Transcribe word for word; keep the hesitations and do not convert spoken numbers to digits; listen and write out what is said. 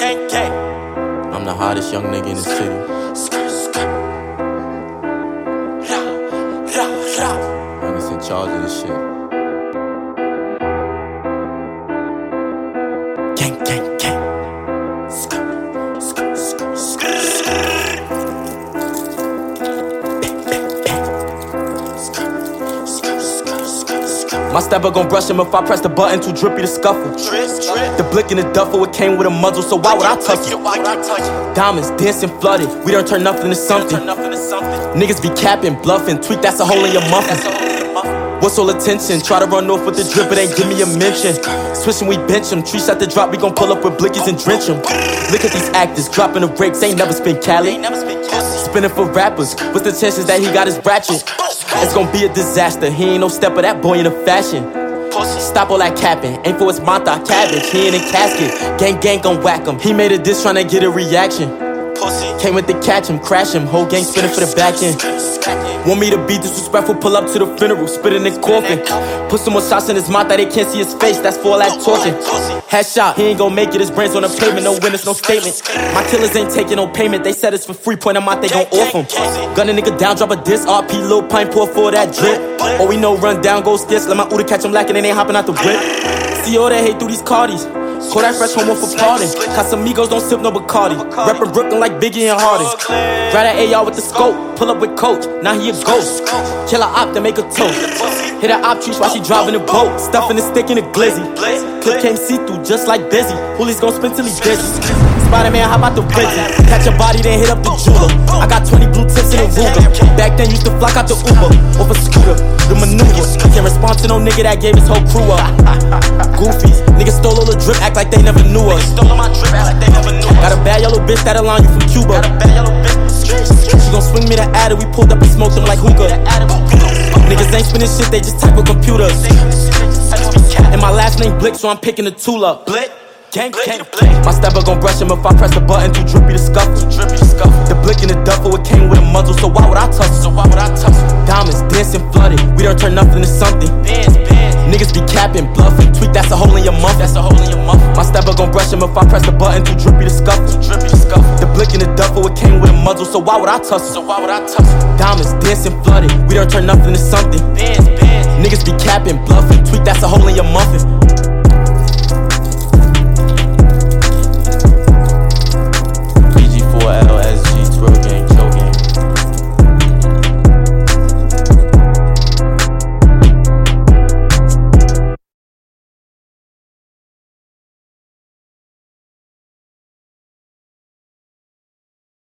gang, gang. I'm the hottest young nigga in the city. Youngest in charge of this shit. Gang, gang, gang. My stepper gon' brush him if I press the button, too drippy to scuffle. The blick in the duffel, it came with a muzzle, so why would I touch it? Diamonds dancing flooded, we don't turn nothing to something. Niggas be capping, bluffing, tweak, that's a hole in your muffin. What's all attention? Try to run off with the drip, it ain't give me a mention. Switching, we bench them, trees at the drop, we gon' pull up with blickies and drench them. Look at these actors, dropping the brakes, ain't never spin Cali. Spinning for rappers, what's the chances that he got his ratchet? It's gon' be a disaster, he ain't no stepper, that boy in a fashion. Stop all that capping, ain't for his mata cabbage, he in a casket. Gang gang gon' whack him, he made a diss tryna get a reaction. Came with the catch him, crash him, whole gang spinning for the back end. Want me to be disrespectful, pull up to the funeral, spit in the coffin. Put some more shots in his mouth that they can't see his face, that's for all that talking. Headshot, he ain't gon' make it, his brains on the pavement, no witness, no statement. My killers ain't taking no payment, they said it's for free, point them out, they gon' off him. Gun a nigga down, drop a diss, R P, Lil Pine, pour for that drip. All we know, run down, go skits, let my Uda catch him lacking, and ain't hopping out the whip. See all that hate through these Cardis. Call that fresh homo for pardon. Casamigos don't sip no Bacardi. Rappin' Brooklyn like Biggie and Harden. Grab that A R with the scope. Pull up with coach, now he a ghost. Kill a op to make a toast. Hit a op trees while she driving the boat. Stuffing the stick in the glizzy. Clip came see-through just like Busy. Hoolies gon' spin till he dizzy. Spider-Man, hop out the Rizzy. Catch a body, then hit up the jeweler. I got twenty blue tips in a Ruger. Back then used to flock out the Uber. Off a scooter, the maneuver. Can't respond to no nigga that gave his whole crew up. Goofies, niggas stole all the drip, act like they never knew us. Got a bad yellow bitch that'll line you from Cuba. She gon' swing me the adder, we pulled up and smoked them like hookah. Niggas ain't spinning shit, they just type with computers. And my last name Blick, so I'm picking the tool up. Blick. Gang, gang, my stepper gon' brush him if I press the button, too drippy to scuffle. The blick in the duffel, it came with a muzzle, so why would I touch it? So why would I touch it? Diamonds dancing flooded, we don't turn nothing to something. Bands, bands. Niggas be capping, bluffing, tweak, that's a hole in your muff. That's a hole in your muff. My stepper gon' brush him if I press the button, too drippy to scuffle. Drippy to scuffle. The blick in the duffel, it came with a muzzle, so why would I touch it? So why would I touch it? Diamonds dancing flooded, we don't turn nothing to something. Bands, bands. Niggas be capping, bluffing, tweak, that's a hole in your muffin.